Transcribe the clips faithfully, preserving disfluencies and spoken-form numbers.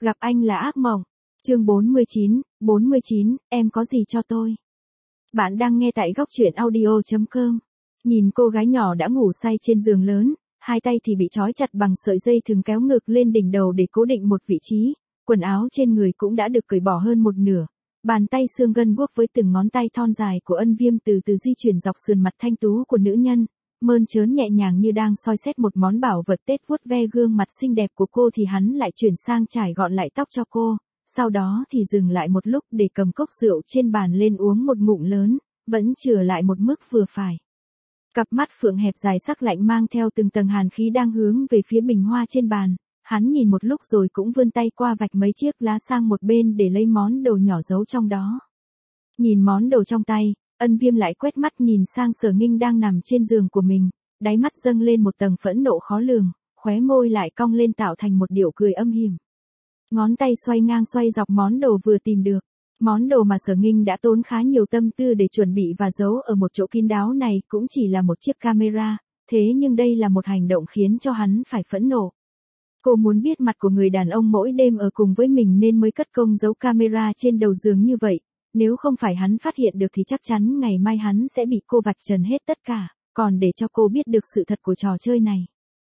Gặp anh là ác mộng. Chương bốn mươi chín, bốn mươi chín, em có gì cho tôi? Bạn đang nghe tại góc truyện audio chấm com. Nhìn cô gái nhỏ đã ngủ say trên giường lớn, hai tay thì bị trói chặt bằng sợi dây thừng kéo ngược lên đỉnh đầu để cố định một vị trí, quần áo trên người cũng đã được cởi bỏ hơn một nửa. Bàn tay xương gân guốc với từng ngón tay thon dài của Ân Viêm từ từ di chuyển dọc sườn mặt thanh tú của nữ nhân, mơn trớn nhẹ nhàng như đang soi xét một món bảo vật Tết. Vuốt ve gương mặt xinh đẹp của cô thì hắn lại chuyển sang trải gọn lại tóc cho cô, sau đó thì dừng lại một lúc để cầm cốc rượu trên bàn lên uống một ngụm lớn, vẫn chừa lại một mức vừa phải. Cặp mắt phượng hẹp dài sắc lạnh mang theo từng tầng hàn khí đang hướng về phía bình hoa trên bàn, hắn nhìn một lúc rồi cũng vươn tay qua vạch mấy chiếc lá sang một bên để lấy món đồ nhỏ giấu trong đó. Nhìn món đồ trong tay, Ân Viêm lại quét mắt nhìn sang Sở Nghinh đang nằm trên giường của mình, đáy mắt dâng lên một tầng phẫn nộ khó lường, khóe môi lại cong lên tạo thành một điệu cười âm hiểm. Ngón tay xoay ngang xoay dọc món đồ vừa tìm được. Món đồ mà Sở Nghinh đã tốn khá nhiều tâm tư để chuẩn bị và giấu ở một chỗ kín đáo này cũng chỉ là một chiếc camera, thế nhưng đây là một hành động khiến cho hắn phải phẫn nộ. Cô muốn biết mặt của người đàn ông mỗi đêm ở cùng với mình nên mới cất công giấu camera trên đầu giường như vậy, nếu không phải hắn phát hiện được thì chắc chắn ngày mai hắn sẽ bị cô vạch trần hết tất cả, còn để cho cô biết được sự thật của trò chơi này.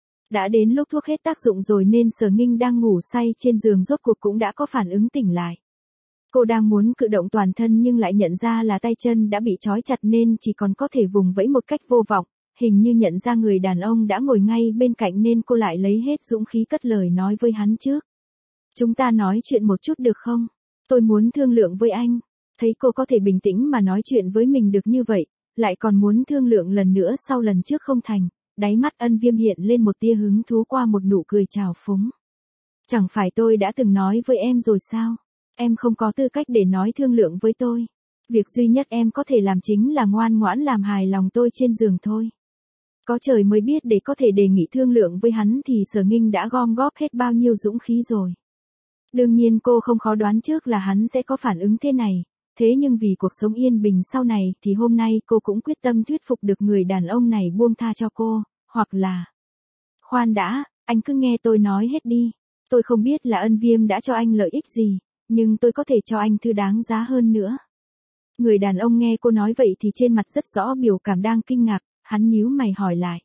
Đã đến lúc thuốc hết tác dụng rồi nên Sở Nghinh đang ngủ say trên giường rốt cuộc cũng đã có phản ứng tỉnh lại. Cô đang muốn cử động toàn thân nhưng lại nhận ra là tay chân đã bị trói chặt nên chỉ còn có thể vùng vẫy một cách vô vọng, hình như nhận ra người đàn ông đã ngồi ngay bên cạnh nên cô lại lấy hết dũng khí cất lời nói với hắn trước. Chúng ta nói chuyện một chút được không? Tôi muốn thương lượng với anh. Thấy cô có thể bình tĩnh mà nói chuyện với mình được như vậy, lại còn muốn thương lượng lần nữa sau lần trước không thành, đáy mắt Ân Viêm hiện lên một tia hứng thú qua một nụ cười trào phúng. Chẳng phải tôi đã từng nói với em rồi sao? Em không có tư cách để nói thương lượng với tôi. Việc duy nhất em có thể làm chính là ngoan ngoãn làm hài lòng tôi trên giường thôi. Có trời mới biết để có thể đề nghị thương lượng với hắn thì Sở Nghinh đã gom góp hết bao nhiêu dũng khí rồi. Đương nhiên cô không khó đoán trước là hắn sẽ có phản ứng thế này, thế nhưng vì cuộc sống yên bình sau này thì hôm nay cô cũng quyết tâm thuyết phục được người đàn ông này buông tha cho cô, hoặc là... Khoan đã, anh cứ nghe tôi nói hết đi. Tôi không biết là Ân Viêm đã cho anh lợi ích gì, nhưng tôi có thể cho anh thứ đáng giá hơn nữa. Người đàn ông nghe cô nói vậy thì trên mặt rất rõ biểu cảm đang kinh ngạc, hắn nhíu mày hỏi lại.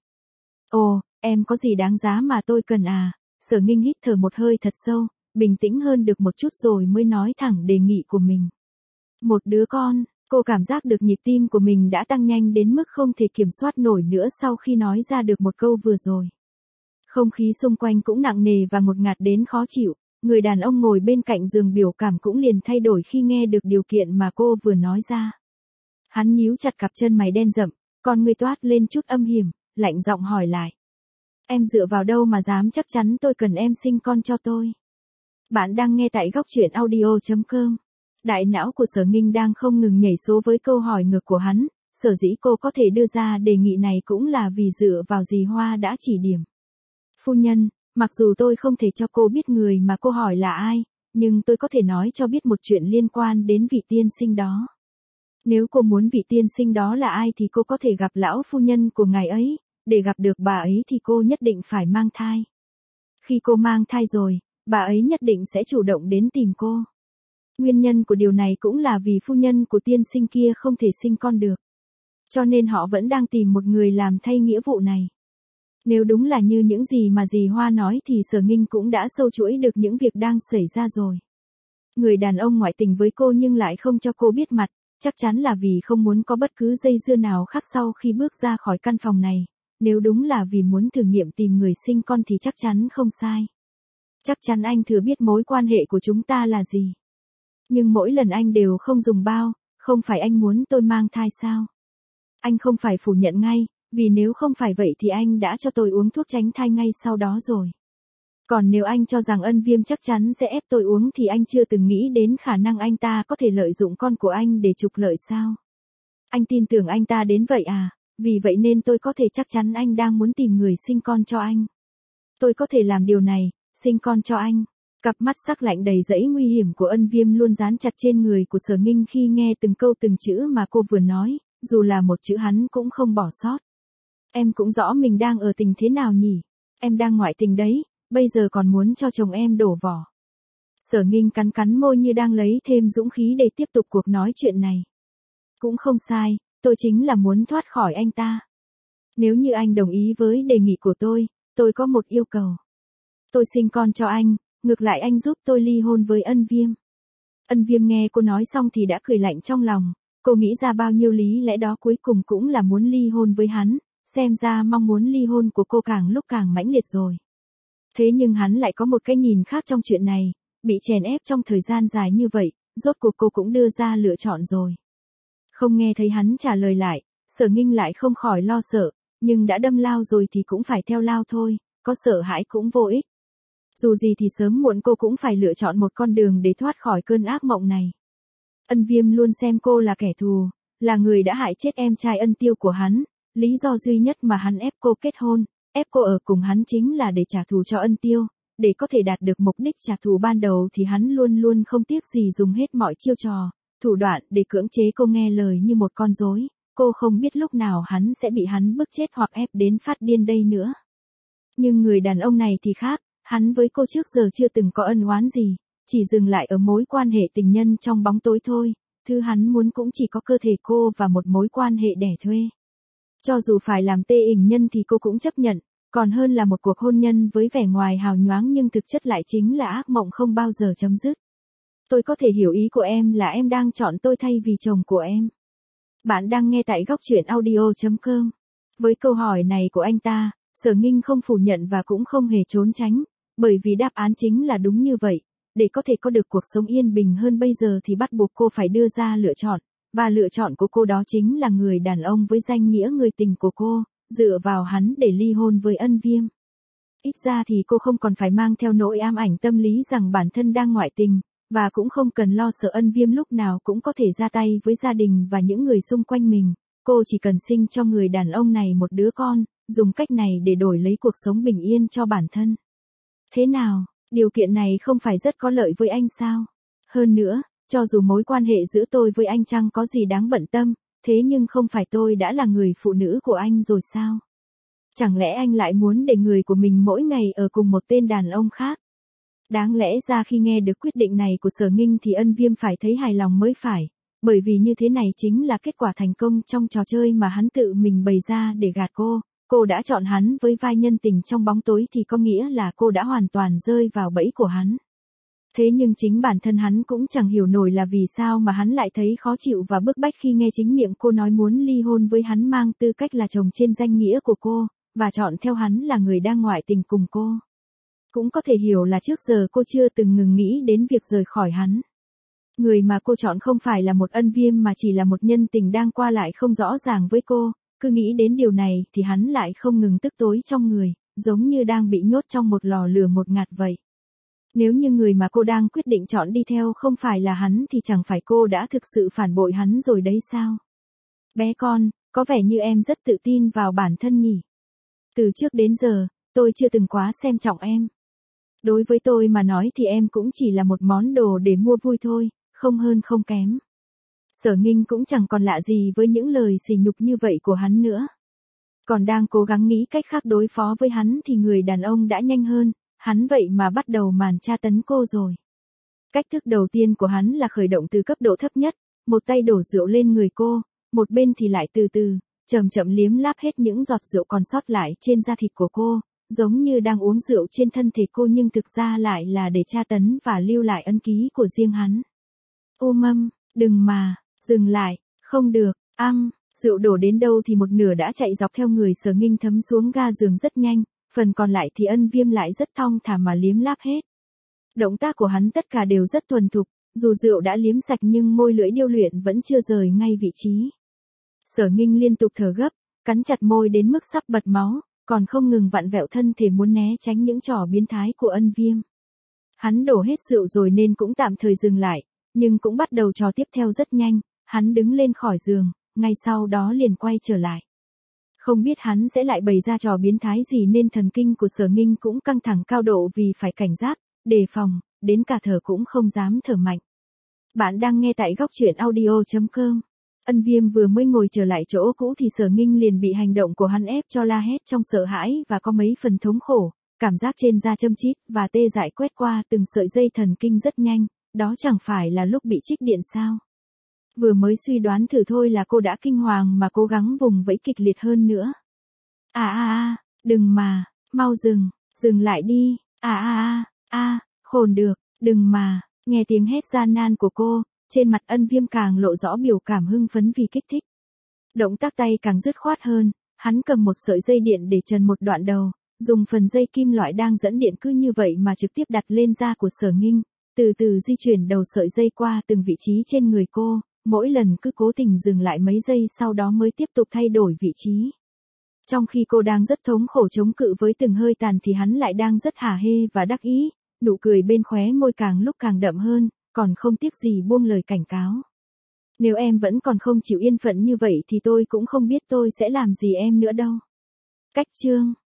Ồ, em có gì đáng giá mà tôi cần à? Sở Nghinh hít thở một hơi thật sâu, bình tĩnh hơn được một chút rồi mới nói thẳng đề nghị của mình. Một đứa con, cô cảm giác được nhịp tim của mình đã tăng nhanh đến mức không thể kiểm soát nổi nữa sau khi nói ra được một câu vừa rồi. Không khí xung quanh cũng nặng nề và ngột ngạt đến khó chịu, người đàn ông ngồi bên cạnh giường biểu cảm cũng liền thay đổi khi nghe được điều kiện mà cô vừa nói ra. Hắn nhíu chặt cặp chân mày đen rậm, con người toát lên chút âm hiểm, lạnh giọng hỏi lại. Em dựa vào đâu mà dám chắc chắn tôi cần em sinh con cho tôi? Bạn đang nghe tại góc truyện audio chấm com. Đại não của Sở Nghinh đang không ngừng nhảy số với câu hỏi ngược của hắn, sở dĩ cô có thể đưa ra đề nghị này cũng là vì dựa vào dì Hoa đã chỉ điểm. Phu nhân, mặc dù tôi không thể cho cô biết người mà cô hỏi là ai, nhưng tôi có thể nói cho biết một chuyện liên quan đến vị tiên sinh đó. Nếu cô muốn vị tiên sinh đó là ai thì cô có thể gặp lão phu nhân của ngài ấy, để gặp được bà ấy thì cô nhất định phải mang thai. Khi cô mang thai rồi, bà ấy nhất định sẽ chủ động đến tìm cô. Nguyên nhân của điều này cũng là vì phu nhân của tiên sinh kia không thể sinh con được. Cho nên họ vẫn đang tìm một người làm thay nghĩa vụ này. Nếu đúng là như những gì mà dì Hoa nói thì Sở Nghinh cũng đã sâu chuỗi được những việc đang xảy ra rồi. Người đàn ông ngoại tình với cô nhưng lại không cho cô biết mặt, chắc chắn là vì không muốn có bất cứ dây dưa nào khác sau khi bước ra khỏi căn phòng này. Nếu đúng là vì muốn thử nghiệm tìm người sinh con thì chắc chắn không sai. Chắc chắn anh thừa biết mối quan hệ của chúng ta là gì. Nhưng mỗi lần anh đều không dùng bao, không phải anh muốn tôi mang thai sao? Anh không phải phủ nhận ngay, vì nếu không phải vậy thì anh đã cho tôi uống thuốc tránh thai ngay sau đó rồi. Còn nếu anh cho rằng Ân Viêm chắc chắn sẽ ép tôi uống thì anh chưa từng nghĩ đến khả năng anh ta có thể lợi dụng con của anh để trục lợi sao? Anh tin tưởng anh ta đến vậy à? Vì vậy nên tôi có thể chắc chắn anh đang muốn tìm người sinh con cho anh. Tôi có thể làm điều này, sinh con cho anh. Cặp mắt sắc lạnh đầy dẫy nguy hiểm của Ân Viêm luôn dán chặt trên người của Sở Nghinh khi nghe từng câu từng chữ mà cô vừa nói, dù là một chữ hắn cũng không bỏ sót. Em cũng rõ mình đang ở tình thế nào nhỉ? Em đang ngoại tình đấy, bây giờ còn muốn cho chồng em đổ vỏ. Sở Nghinh cắn cắn môi như đang lấy thêm dũng khí để tiếp tục cuộc nói chuyện này. Cũng không sai, tôi chính là muốn thoát khỏi anh ta. Nếu như anh đồng ý với đề nghị của tôi, tôi có một yêu cầu. Tôi sinh con cho anh, ngược lại anh giúp tôi ly hôn với Ân Viêm. Ân Viêm nghe cô nói xong thì đã cười lạnh trong lòng, cô nghĩ ra bao nhiêu lý lẽ đó cuối cùng cũng là muốn ly hôn với hắn, xem ra mong muốn ly hôn của cô càng lúc càng mãnh liệt rồi. Thế nhưng hắn lại có một cái nhìn khác trong chuyện này, bị chèn ép trong thời gian dài như vậy, rốt cuộc cô cũng đưa ra lựa chọn rồi. Không nghe thấy hắn trả lời lại, Sở Nghinh lại không khỏi lo sợ, nhưng đã đâm lao rồi thì cũng phải theo lao thôi, có sợ hãi cũng vô ích. Dù gì thì sớm muộn cô cũng phải lựa chọn một con đường để thoát khỏi cơn ác mộng này. Ân Viêm luôn xem cô là kẻ thù, là người đã hại chết em trai Ân Tiêu của hắn, lý do duy nhất mà hắn ép cô kết hôn, ép cô ở cùng hắn chính là để trả thù cho Ân Tiêu, để có thể đạt được mục đích trả thù ban đầu thì hắn luôn luôn không tiếc gì dùng hết mọi chiêu trò, thủ đoạn để cưỡng chế cô nghe lời như một con rối. Cô không biết lúc nào hắn sẽ bị hắn bức chết hoặc ép đến phát điên đây nữa. Nhưng người đàn ông này thì khác, hắn với cô trước giờ chưa từng có ân oán gì, chỉ dừng lại ở mối quan hệ tình nhân trong bóng tối thôi, thứ hắn muốn cũng chỉ có cơ thể cô và một mối quan hệ đẻ thuê. Cho dù phải làm tê ỉnh nhân thì cô cũng chấp nhận, còn hơn là một cuộc hôn nhân với vẻ ngoài hào nhoáng nhưng thực chất lại chính là ác mộng không bao giờ chấm dứt. Tôi có thể hiểu ý của em là em đang chọn tôi thay vì chồng của em. Bạn đang nghe tại góc truyện audio chấm com. Với câu hỏi này của anh ta, Sở Nghinh không phủ nhận và cũng không hề trốn tránh, bởi vì đáp án chính là đúng như vậy. Để có thể có được cuộc sống yên bình hơn bây giờ thì bắt buộc cô phải đưa ra lựa chọn, và lựa chọn của cô đó chính là người đàn ông với danh nghĩa người tình của cô, dựa vào hắn để ly hôn với Ân Viêm. Ít ra thì cô không còn phải mang theo nỗi ám ảnh tâm lý rằng bản thân đang ngoại tình, và cũng không cần lo sợ Ân Viêm lúc nào cũng có thể ra tay với gia đình và những người xung quanh mình. Cô chỉ cần sinh cho người đàn ông này một đứa con, dùng cách này để đổi lấy cuộc sống bình yên cho bản thân. Thế nào, điều kiện này không phải rất có lợi với anh sao? Hơn nữa, cho dù mối quan hệ giữa tôi với anh chẳng có gì đáng bận tâm, thế nhưng không phải tôi đã là người phụ nữ của anh rồi sao? Chẳng lẽ anh lại muốn để người của mình mỗi ngày ở cùng một tên đàn ông khác? Đáng lẽ ra khi nghe được quyết định này của Sở Nghinh thì Ân Viêm phải thấy hài lòng mới phải, bởi vì như thế này chính là kết quả thành công trong trò chơi mà hắn tự mình bày ra để gạt cô. Cô đã chọn hắn với vai nhân tình trong bóng tối thì có nghĩa là cô đã hoàn toàn rơi vào bẫy của hắn. Thế nhưng chính bản thân hắn cũng chẳng hiểu nổi là vì sao mà hắn lại thấy khó chịu và bức bách khi nghe chính miệng cô nói muốn ly hôn với hắn mang tư cách là chồng trên danh nghĩa của cô, và chọn theo hắn là người đang ngoại tình cùng cô. Cũng có thể hiểu là trước giờ cô chưa từng ngừng nghĩ đến việc rời khỏi hắn. Người mà cô chọn không phải là một Ân Viêm mà chỉ là một nhân tình đang qua lại không rõ ràng với cô, cứ nghĩ đến điều này thì hắn lại không ngừng tức tối trong người, giống như đang bị nhốt trong một lò lửa ngột ngạt vậy. Nếu như người mà cô đang quyết định chọn đi theo không phải là hắn thì chẳng phải cô đã thực sự phản bội hắn rồi đấy sao? Bé con, có vẻ như em rất tự tin vào bản thân nhỉ? Từ trước đến giờ, tôi chưa từng quá xem trọng em. Đối với tôi mà nói thì em cũng chỉ là một món đồ để mua vui thôi, không hơn không kém. Sở Nghinh cũng chẳng còn lạ gì với những lời sỉ nhục như vậy của hắn nữa. Còn đang cố gắng nghĩ cách khác đối phó với hắn thì người đàn ông đã nhanh hơn, hắn vậy mà bắt đầu màn tra tấn cô rồi. Cách thức đầu tiên của hắn là khởi động từ cấp độ thấp nhất, một tay đổ rượu lên người cô, một bên thì lại từ từ, chậm chậm liếm láp hết những giọt rượu còn sót lại trên da thịt của cô, giống như đang uống rượu trên thân thể cô nhưng thực ra lại là để tra tấn và lưu lại ân ký của riêng hắn. Ô mâm, đừng mà, dừng lại, không được, ăn, rượu đổ đến đâu thì một nửa đã chạy dọc theo người Sở Nghinh thấm xuống ga giường rất nhanh, phần còn lại thì Ân Viêm lại rất thong thả mà liếm láp hết. Động tác của hắn tất cả đều rất thuần thục, dù rượu đã liếm sạch nhưng môi lưỡi điêu luyện vẫn chưa rời ngay vị trí. Sở Nghinh liên tục thở gấp, cắn chặt môi đến mức sắp bật máu, còn không ngừng vặn vẹo thân thể muốn né tránh những trò biến thái của Ân Viêm. Hắn đổ hết rượu rồi nên cũng tạm thời dừng lại, nhưng cũng bắt đầu trò tiếp theo rất nhanh, hắn đứng lên khỏi giường, ngay sau đó liền quay trở lại. Không biết hắn sẽ lại bày ra trò biến thái gì nên thần kinh của Sở Nghinh cũng căng thẳng cao độ vì phải cảnh giác, đề phòng, đến cả thở cũng không dám thở mạnh. Bạn đang nghe tại góc truyện audio chấm com. Ân Viêm vừa mới ngồi trở lại chỗ cũ thì Sở Nghinh liền bị hành động của hắn ép cho la hét trong sợ hãi và có mấy phần thống khổ, Cảm giác trên da châm chít và tê dại quét qua từng sợi dây thần kinh rất nhanh, đó chẳng phải là lúc bị trích điện sao? Vừa mới suy đoán thử thôi là cô đã kinh hoàng mà cố gắng vùng vẫy kịch liệt hơn nữa. À à à, đừng mà, mau dừng, dừng lại đi, à à à, à, khồn được, đừng mà, nghe tiếng hét gian nan của cô, trên mặt Ân Viêm càng lộ rõ biểu cảm hưng phấn vì kích thích. Động tác tay càng dứt khoát hơn, hắn cầm một sợi dây điện để trần một đoạn đầu, dùng phần dây kim loại đang dẫn điện cứ như vậy mà trực tiếp đặt lên da của Sở Nghinh, từ từ di chuyển đầu sợi dây qua từng vị trí trên người cô, mỗi lần cứ cố tình dừng lại mấy giây sau đó mới tiếp tục thay đổi vị trí. Trong khi cô đang rất thống khổ chống cự với từng hơi tàn thì hắn lại đang rất hả hê và đắc ý, nụ cười bên khóe môi càng lúc càng đậm hơn, còn không tiếc gì buông lời cảnh cáo. Nếu em vẫn còn không chịu yên phận như vậy thì tôi cũng không biết tôi sẽ làm gì em nữa đâu. Cách chương